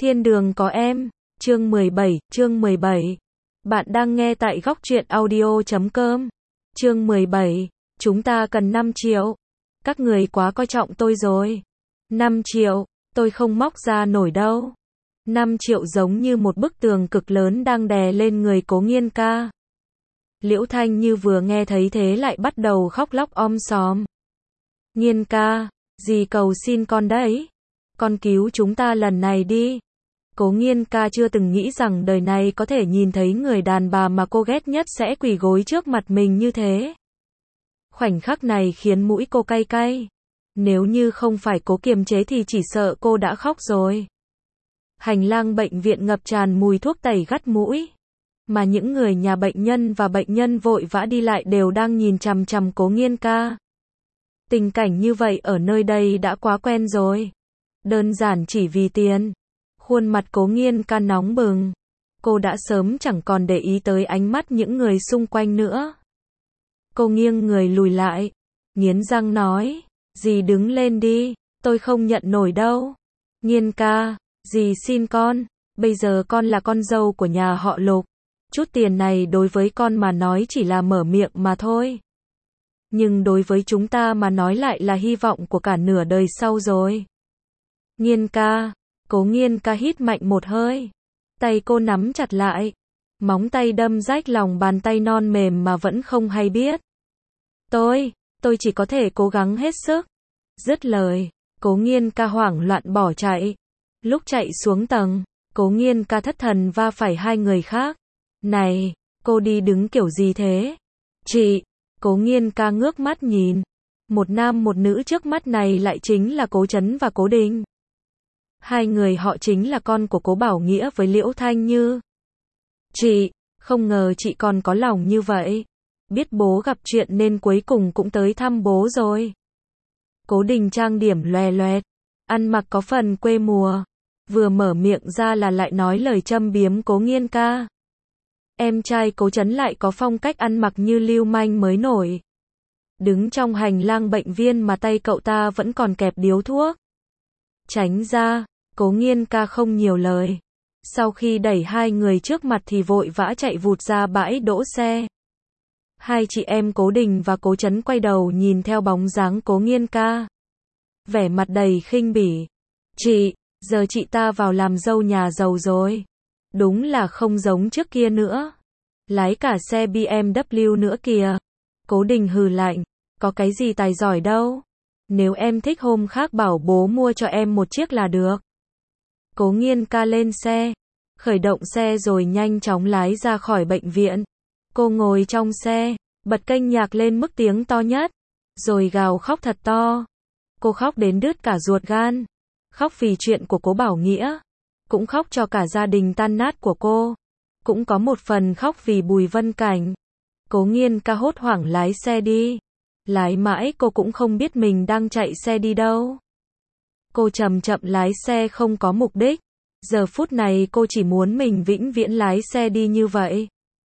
Thiên đường có em, chương 17. Bạn đang nghe tại góc truyện audio.com. Chương 17, chúng ta cần 5 triệu. Các người quá coi trọng tôi rồi. 5 triệu, tôi không móc ra nổi đâu. 5 triệu giống như một bức tường cực lớn đang đè lên người Cố Nghiên ca. Liễu Thanh Như vừa nghe thấy thế lại bắt đầu khóc lóc om sòm. Nghiên ca, dì cầu xin con đấy. Con cứu chúng ta lần này đi. Cố Nghiên ca chưa từng nghĩ rằng đời này có thể nhìn thấy người đàn bà mà cô ghét nhất sẽ quỳ gối trước mặt mình như thế. Khoảnh khắc này khiến mũi cô cay cay. Nếu như không phải cố kiềm chế thì chỉ sợ cô đã khóc rồi. Hành lang bệnh viện ngập tràn mùi thuốc tẩy gắt mũi. Mà những người nhà bệnh nhân và bệnh nhân vội vã đi lại đều đang nhìn chằm chằm Cố Nghiên ca. Tình cảnh như vậy ở nơi đây đã quá quen rồi. Đơn giản chỉ vì tiền. Khuôn mặt Cố Nghiên ca nóng bừng. Cô đã sớm chẳng còn để ý tới ánh mắt những người xung quanh nữa. Cô nghiêng người lùi lại. Nghiến răng nói. Dì đứng lên đi. Tôi không nhận nổi đâu. Nghiên ca. Dì xin con. Bây giờ con là con dâu của nhà họ Lục. Chút tiền này đối với con mà nói chỉ là mở miệng mà thôi. Nhưng đối với chúng ta mà nói lại là hy vọng của cả nửa đời sau rồi. Nghiên ca. Cố Nghiên ca hít mạnh một hơi. Tay cô nắm chặt lại. Móng tay đâm rách lòng bàn tay non mềm mà vẫn không hay biết. Tôi chỉ có thể cố gắng hết sức. Dứt lời, Cố Nghiên ca hoảng loạn bỏ chạy. Lúc chạy xuống tầng, Cố Nghiên ca thất thần va phải hai người khác. Này, cô đi đứng kiểu gì thế? Chị, Cố Nghiên ca ngước mắt nhìn. Một nam một nữ trước mắt này lại chính là Cố Chấn và Cố Đình. Hai người họ chính là con của Cố Bảo Nghĩa với Liễu Thanh Như. Chị, không ngờ chị còn có lòng như vậy. Biết bố gặp chuyện nên cuối cùng cũng tới thăm bố rồi. Cố Đình trang điểm loè loẹt, ăn mặc có phần quê mùa. Vừa mở miệng ra là lại nói lời châm biếm Cố Nghiên ca. Em trai Cố Chấn lại có phong cách ăn mặc như lưu manh mới nổi. Đứng trong hành lang bệnh viện mà tay cậu ta vẫn còn kẹp điếu thuốc. Tránh ra, Cố Nghiên ca không nhiều lời. Sau khi đẩy hai người trước mặt thì vội vã chạy vụt ra bãi đỗ xe. Hai chị em Cố Đình và Cố Chấn quay đầu nhìn theo bóng dáng Cố Nghiên ca. Vẻ mặt đầy khinh bỉ. Chị, giờ chị ta vào làm dâu nhà giàu rồi. Đúng là không giống trước kia nữa. Lái cả xe BMW nữa kìa. Cố Đình hừ lạnh. Có cái gì tài giỏi đâu. Nếu em thích hôm khác bảo bố mua cho em một chiếc là được. Cố Nghiên ca lên xe. Khởi động xe rồi nhanh chóng lái ra khỏi bệnh viện. Cô ngồi trong xe, bật kênh nhạc lên mức tiếng to nhất. Rồi gào khóc thật to. Cô khóc đến đứt cả ruột gan. Khóc vì chuyện của Cố Bảo Nghĩa. Cũng khóc cho cả gia đình tan nát của cô. Cũng có một phần khóc vì Bùi Vân Cảnh. Cố Nghiên ca hốt hoảng lái xe đi. Lái mãi cô cũng không biết mình đang chạy xe đi đâu. Cô chậm chậm lái xe không có mục đích. Giờ phút này cô chỉ muốn mình vĩnh viễn lái xe đi như vậy.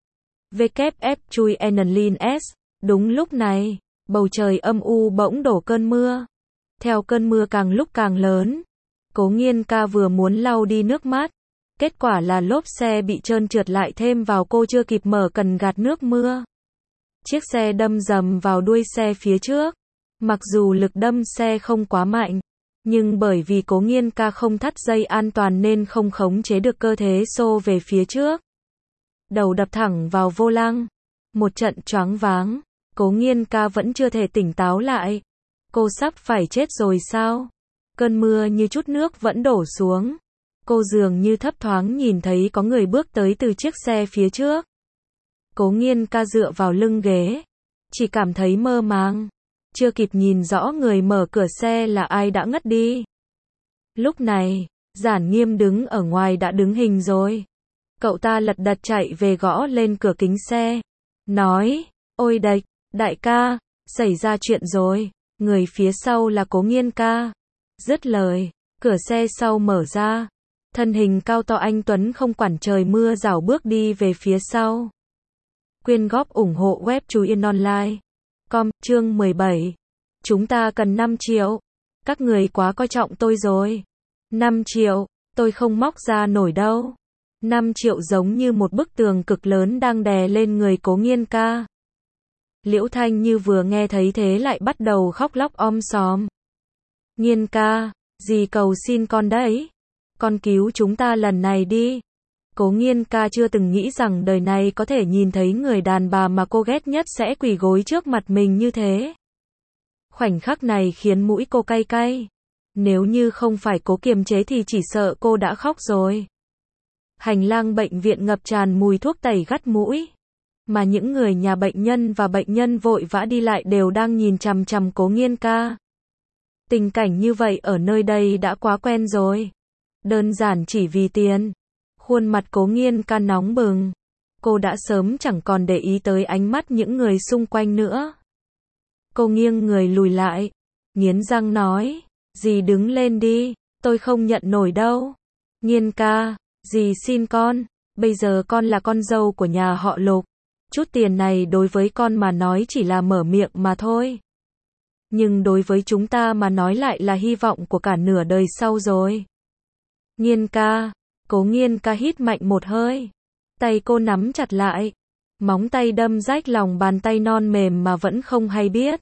WF chui Enlin S. Đúng lúc này, bầu trời âm u bỗng đổ cơn mưa. Theo cơn mưa càng lúc càng lớn. Cố Nghiên ca vừa muốn lau đi nước mắt. Kết quả là lốp xe bị trơn trượt lại thêm vào, cô chưa kịp mở cần gạt nước mưa. Chiếc xe đâm rầm vào đuôi xe phía trước. Mặc dù lực đâm xe không quá mạnh, nhưng bởi vì Cố Nghiên ca không thắt dây an toàn nên không khống chế được cơ thể xô về phía trước. Đầu đập thẳng vào vô lăng. Một trận choáng váng. Cố Nghiên ca vẫn chưa thể tỉnh táo lại. Cô sắp phải chết rồi sao? Cơn mưa như chút nước vẫn đổ xuống. Cô dường như thấp thoáng nhìn thấy có người bước tới từ chiếc xe phía trước. Cố Nghiên ca dựa vào lưng ghế. Chỉ cảm thấy mơ màng. Chưa kịp nhìn rõ người mở cửa xe là ai đã ngất đi. Lúc này, Giản Nghiêm đứng ở ngoài đã đứng hình rồi. Cậu ta lật đật chạy về gõ lên cửa kính xe. Nói, ôi đại ca, xảy ra chuyện rồi. Người phía sau là Cố Nghiên ca. Dứt lời, cửa xe sau mở ra. Thân hình cao to anh Tuấn không quản trời mưa rảo bước đi về phía sau. Quyên góp ủng hộ web Chú Yên Online. Chương 17. Chúng ta cần 5 triệu. Các người quá coi trọng tôi rồi. 5 triệu. Tôi không móc ra nổi đâu. 5 triệu giống như một bức tường cực lớn đang đè lên người Cố Nghiên ca. Liễu Thanh Như vừa nghe thấy thế lại bắt đầu khóc lóc om sòm. Nghiên ca, dì cầu xin con đấy. Con cứu chúng ta lần này đi. Cố Nghiên ca chưa từng nghĩ rằng đời này có thể nhìn thấy người đàn bà mà cô ghét nhất sẽ quỳ gối trước mặt mình như thế. Khoảnh khắc này khiến mũi cô cay cay. Nếu như không phải cố kiềm chế thì chỉ sợ cô đã khóc rồi. Hành lang bệnh viện ngập tràn mùi thuốc tẩy gắt mũi. Mà những người nhà bệnh nhân và bệnh nhân vội vã đi lại đều đang nhìn chằm chằm Cố Nghiên ca. Tình cảnh như vậy ở nơi đây đã quá quen rồi. Đơn giản chỉ vì tiền. Khuôn mặt Cố Nghiên ca nóng bừng. Cô đã sớm chẳng còn để ý tới ánh mắt những người xung quanh nữa. Cô nghiêng người lùi lại. Nghiến răng nói. Dì đứng lên đi. Tôi không nhận nổi đâu. Nghiên ca. Dì xin con. Bây giờ con là con dâu của nhà họ Lục. Chút tiền này đối với con mà nói chỉ là mở miệng mà thôi. Nhưng đối với chúng ta mà nói lại là hy vọng của cả nửa đời sau rồi. Nghiên ca. Cố Nghiên ca hít mạnh một hơi. Tay cô nắm chặt lại. Móng tay đâm rách lòng bàn tay non mềm mà vẫn không hay biết.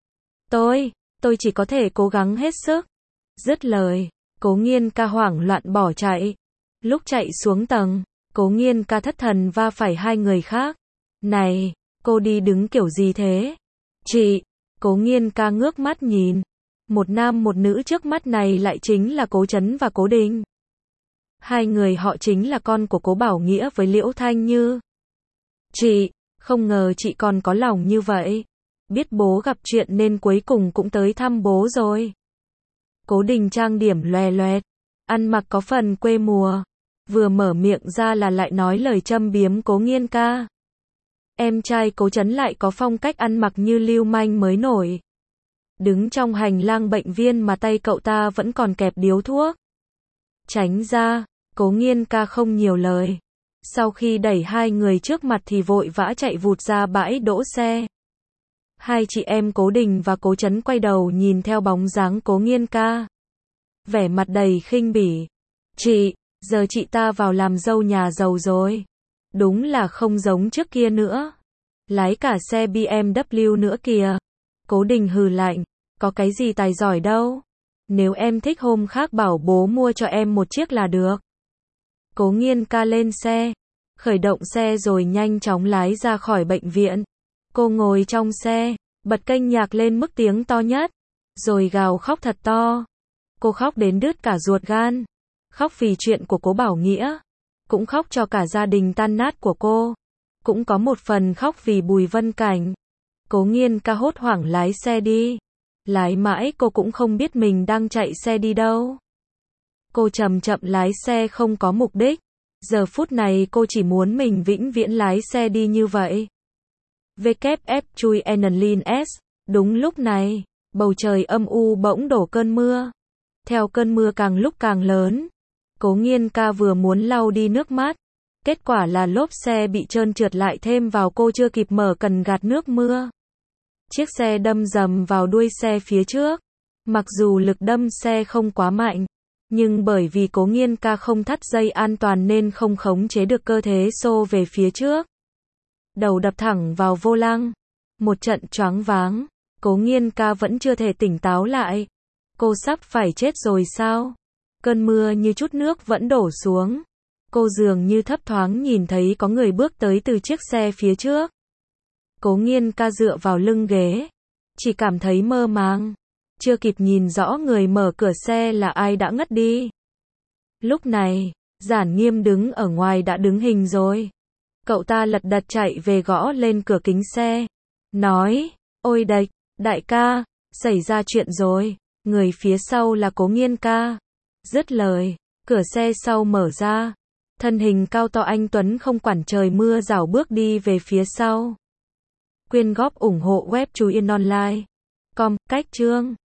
Tôi chỉ có thể cố gắng hết sức. Dứt lời, Cố Nghiên ca hoảng loạn bỏ chạy. Lúc chạy xuống tầng, Cố Nghiên ca thất thần va phải hai người khác. Này, cô đi đứng kiểu gì thế? Chị, Cố Nghiên ca ngước mắt nhìn. Một nam một nữ trước mắt này lại chính là Cố Chấn và Cố Đình. Hai người họ chính là con của Cố Bảo Nghĩa với Liễu Thanh Như. Chị, không ngờ chị còn có lòng như vậy. Biết bố gặp chuyện nên cuối cùng cũng tới thăm bố rồi. Cố Đình trang điểm loè loẹt, ăn mặc có phần quê mùa. Vừa mở miệng ra là lại nói lời châm biếm Cố Nghiên ca. Em trai Cố Chấn lại có phong cách ăn mặc như lưu manh mới nổi. Đứng trong hành lang bệnh viện mà tay cậu ta vẫn còn kẹp điếu thuốc. Tránh ra, Cố Nghiên ca không nhiều lời. Sau khi đẩy hai người trước mặt thì vội vã chạy vụt ra bãi đỗ xe. Hai chị em Cố Đình và Cố Chấn quay đầu nhìn theo bóng dáng Cố Nghiên ca. Vẻ mặt đầy khinh bỉ. Chị, giờ chị ta vào làm dâu nhà giàu rồi. Đúng là không giống trước kia nữa. Lái cả xe BMW nữa kìa. Cố Đình hừ lạnh. Có cái gì tài giỏi đâu. Nếu em thích hôm khác bảo bố mua cho em một chiếc là được. Cố Nghiên ca lên xe. Khởi động xe rồi nhanh chóng lái ra khỏi bệnh viện. Cô ngồi trong xe, bật kênh nhạc lên mức tiếng to nhất. Rồi gào khóc thật to. Cô khóc đến đứt cả ruột gan. Khóc vì chuyện của Cố Bảo Nghĩa. Cũng khóc cho cả gia đình tan nát của cô. Cũng có một phần khóc vì Bùi Vân Cảnh. Cố Nghiên ca hốt hoảng lái xe đi. Lái mãi cô cũng không biết mình đang chạy xe đi đâu. Cô chậm chậm lái xe không có mục đích. Giờ phút này cô chỉ muốn mình vĩnh viễn lái xe đi như vậy. WF chui Enlin S. Đúng lúc này, bầu trời âm u bỗng đổ cơn mưa. Theo cơn mưa càng lúc càng lớn. Cố Nghiên ca vừa muốn lau đi nước mắt. Kết quả là lốp xe bị trơn trượt lại thêm vào, cô chưa kịp mở cần gạt nước mưa. Chiếc xe đâm dầm vào đuôi xe phía trước. Mặc dù lực đâm xe không quá mạnh, nhưng bởi vì Cố Nghiên ca không thắt dây an toàn nên không khống chế được cơ thể xô về phía trước. Đầu đập thẳng vào vô lăng. Một trận choáng váng. Cố Nghiên ca vẫn chưa thể tỉnh táo lại. Cô sắp phải chết rồi sao? Cơn mưa như chút nước vẫn đổ xuống. Cô dường như thấp thoáng nhìn thấy có người bước tới từ chiếc xe phía trước. Cố Nghiên ca dựa vào lưng ghế. Chỉ cảm thấy mơ màng. Chưa kịp nhìn rõ người mở cửa xe là ai đã ngất đi. Lúc này, Giản Nghiêm đứng ở ngoài đã đứng hình rồi. Cậu ta lật đật chạy về gõ lên cửa kính xe. Nói, ôi đại ca, xảy ra chuyện rồi. Người phía sau là Cố Nghiên ca. Dứt lời, cửa xe sau mở ra. Thân hình cao to anh Tuấn không quản trời mưa rảo bước đi về phía sau. Quyên góp ủng hộ web Chú Yên Online. Com, cách chương.